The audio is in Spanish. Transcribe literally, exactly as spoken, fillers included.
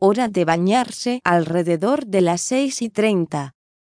Hora de bañarse alrededor de las seis y treinta.